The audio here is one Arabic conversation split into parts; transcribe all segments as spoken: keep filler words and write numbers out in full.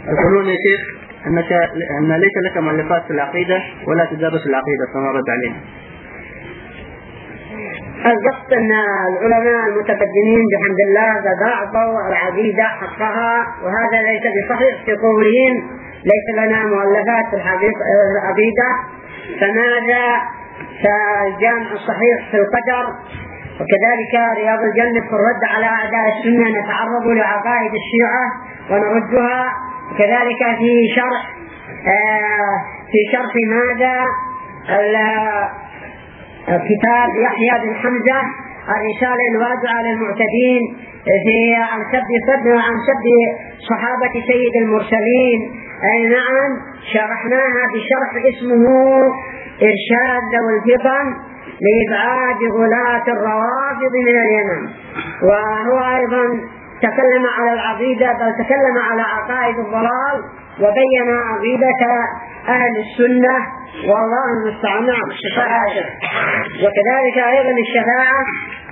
يقولون يا شيخ أنك أن ليس لك مؤلفات في العقيدة ولا تدرس العقيدة، فما رد علينا؟ القصد أن العلماء المتقدمين بحمد الله قد أعطوا العقيدة حقها، وهذا ليس بصحيح في قولهم ليس لنا مؤلفات في العقيدة. فماذا فالجامع الصحيح في القدر، وكذلك رياض الجنة في الرد على أعداء السنة نتعرض لعقائد الشيعة ونردها، وكذلك في شرح آه في شرح ماذا كتاب يحيى بن حمزة الرسالة الواضعة للمعتدين في عن سب عن سب صحابة سيد المرسلين. أي نعم شرحناها بشرح اسمه إرشاد ذوي الفطن لإبعاد غلاة الروافض من اليمن، وهو أيضا تكلم على العقيدة، بل تكلم على عقائد الضلال وبين عقيدة أهل السنة، والله المستعان. الشفاعة وكذلك أيضا الشفاعة.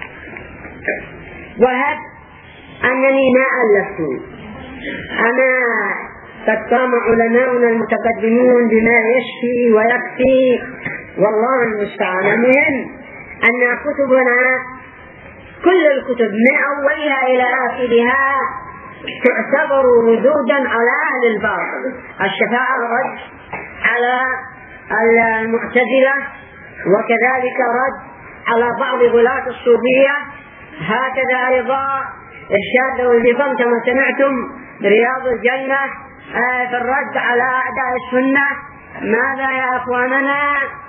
وهب أنني ما ألفت، أنا قد قام علماؤنا المتقدمون بما يشفي ويكفي، والله المستعان. المهم أن كتبنا كل الكتب من أولها إلى آخرها تعتبر ردودا على أهل الباطل. الشفاعة رد على المعتزلة، وكذلك رد على بعض غلاة الصوفية، هكذا أيضا إرشاد ذوي الفطن كما سمعتم رياض الجنة في الرد على أعداء السنة. ماذا يا أخواننا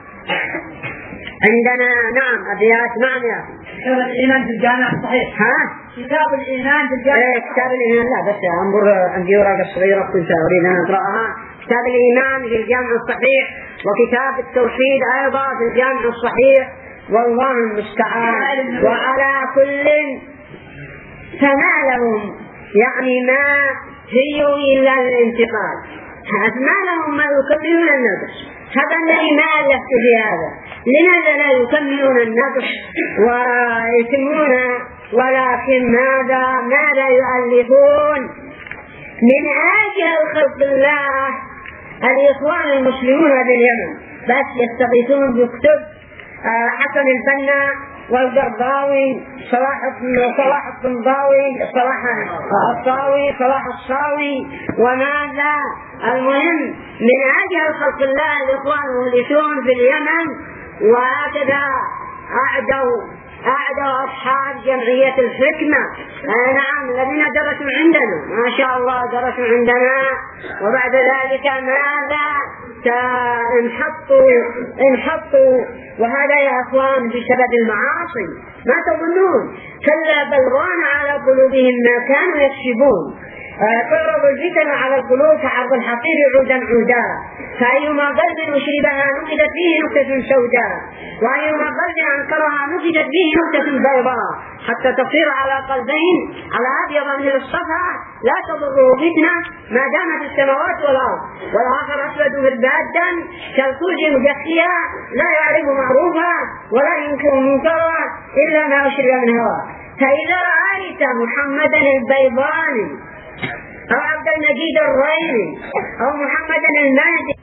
عندنا؟ نعم أبيات. نعم يا كتاب الإيمان في الجامع الصحيح. ها كتاب الإيمان في الجامع إيه كتاب الإيمان. لا بس أنظر عندي ورقة صغيرة كنت أريد أن أقرأها. كتاب الإيمان في الجامع الصحيح، وكتاب التوحيد أيضا في الجامع الصحيح، والله المستعان. وعلى كل فما لهم يعني ما هيوا إلا الانتقال، ما لهم ما يكملون النقص. هذا الذي ما ألفت في هذا. لماذا لا يكملون النقص ويتمون، ولكن ماذا ماذا يؤلفون من أجل خلق الله الإخوان المسلمون باليمن، بس يستغيثون بكتب حسن البنا والقرضاوي صلاح صلاح الطنطاوي صلاح الصاوي صلاح الصاوي وماذا. المهم من أجل خلق الله الإخوان المؤلفون في اليمن، وهكذا أعدوا أعدوا أصحاب جمعية الحكمة. آه نعم الذين درسوا عندنا ما شاء الله درسوا عندنا، وبعد ذلك ماذا انحطوا انحطوا وهذا يا أخوان بسبب المعاصي. ما تظنون؟ كلا بل ران على قلوبهم ما كانوا يكسبون. قربوا الفتن على القلوب كعرض الحصير عودا عودا، فأيما قلب أشربها نفدت فيه نكتة سوداء، وأيما قلب أنكرها نفدت فيه نكتة بيضاء، حتى تصير على قلبين على أبيض من الصفا لا تضره فتنة ما دامت السماوات والأرض، والآخر أسود مربادا كالثلج مجخيا لا يعرف معروفا ولا ينكر منكرا إلا ما أشرب من هواه. فإذا رأيت محمدا البيضاني أو عبد المجيد الريني أو محمد المهدي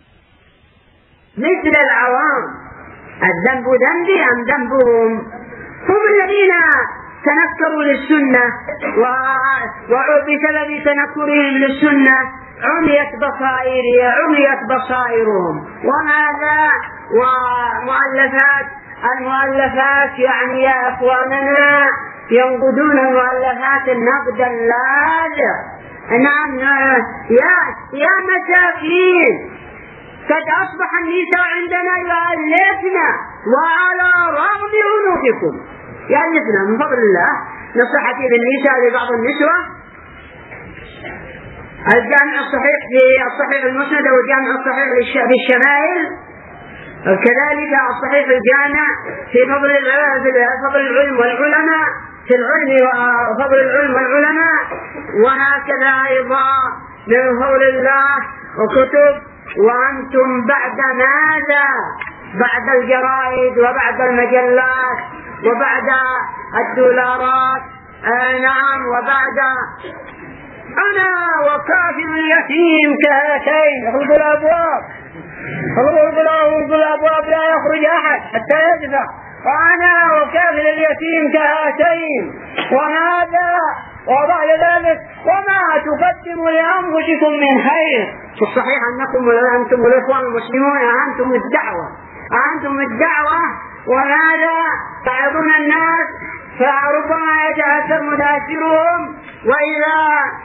مثل العوام، الذنب ذنبي أم ذنبهم؟ هم الذين تنكروا للسنة، وبسبب تنكرهم للسنة عميت بصائري عميت بصائرهم. وهذا ومؤلفات المؤلفات يعني يا أخواننا ينقدون المؤلفات النقد اللاذع. نعم يا يا مساكين، قد أصبح النساء عندنا يؤلفنا وعلى رغم أنوفكم يؤلفنا من فضل الله. نصحتي بالنساء لبعض النسوة الجامع الصحيح في الصحيح المسند والجامع الصحيح للشمائل، وكذلك الصحيح الجامع في فضل فضل العلم والعلماء في العلم وفضل العلم والعلماء، وهكذا أيضا من فضل الله وكتب. وأنتم بعد ماذا؟ بعد الجرائد وبعد المجلات وبعد الدولارات. آه نعم وبعد أنا وكافر اليتيم كهاتين. اغلقوا الأبواب، اغلقوا الأبواب لا يخرج أحد حتى يدفع. وأنا وكافر اليتيم كهاتين. وهذا وبعد ذلك وما تقدموا لأنفسكم من خير. في الصحيح أنكم أنتم الإخوان المسلمون أنتم الدعوة، أنتم الدعوة، وهذا تعظون الناس فربما يتأثر متأثرهم. وإذا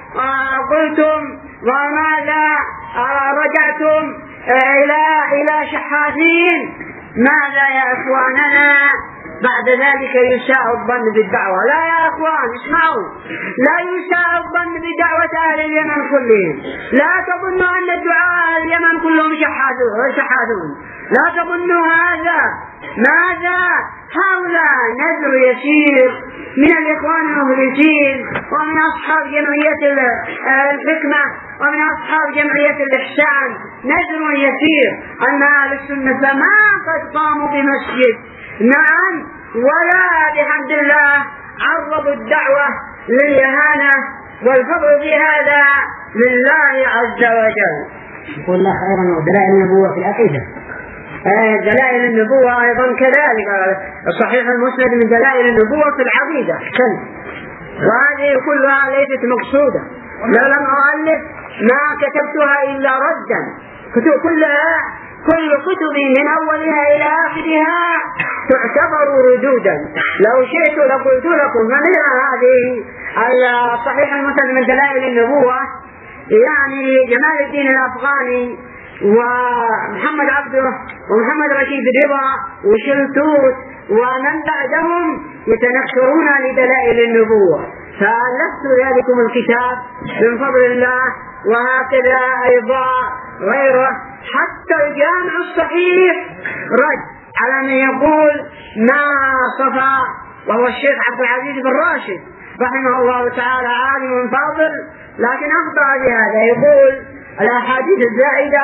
قلتم وماذا رجعتم إلى إلى شحاذين، ماذا يا إخواننا؟ بعد ذلك يساء الظن بالدعوة. لا يا إخوان اسمعوا، لا يساء الظن بدعوة أهل اليمن كلهم. لا تظنوا أن الدعاء أهل اليمن كلهم شحاذون، لا تظنوا هذا. ماذا؟ هؤلاء نذر يسير من الإخوان المخلصين ومن أصحاب جمعية الحكمة ومن أصحاب جمعية الإحسان، نذر يسير أن أهل السنة ما قد قاموا بمسجد، نعم، ولا بحمد الله عرضوا الدعوة للإهانة، والفضل في هذا لله عز وجل. يقول الله خيرا ودلائل النبوة في العقيدة. دلائل النبوة أيضا كذلك، الصحيح المسند من دلائل النبوة في العقيدة كل. وهذه كلها ليست مقصودة، لو لم أؤلف ما كتبتها إلا ردا. كتب كلها، كل كتبي من أولها إلى آخرها تعتبر ردودا. لو شئت لقلت لكم منها هذه الصحيح المسند من دلائل النبوة، يعني جمال الدين الأفغاني ومحمد عبده ومحمد رشيد رضا وشلتوت ومن بعدهم يتنكرون لدلائل النبوة، فألفت ذلكم الكتاب من فضل الله. وهكذا أيضا غيره، حتى الجامع الصحيح رد على من يقول ما صفى، وهو الشيخ عبد العزيز بن راشد رحمه الله تعالى، عالم فاضل لكن أخطأ بهذا. يقول الأحاديث الزائدة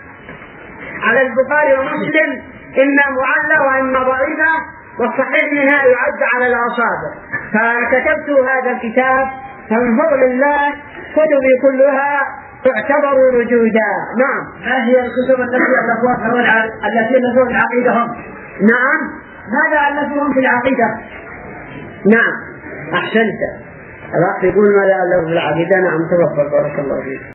على البخاري ومسلم إما معلة وإما ضعيفة، والصحيح منها يعد على الأصابع. فكتبت هذا الكتاب، فمن فضل الله كتبي كلها تعتبر وجودا. نعم. ما هي الكتب التي ألفوها التي ألفوها في العقيدة هم؟ نعم. ماذا ألفوهم في العقيدة؟ نعم، أحسنت. الأخ يقول ماذا ألفوا في العقيدة. نعم، تفضل بارك الله فيك.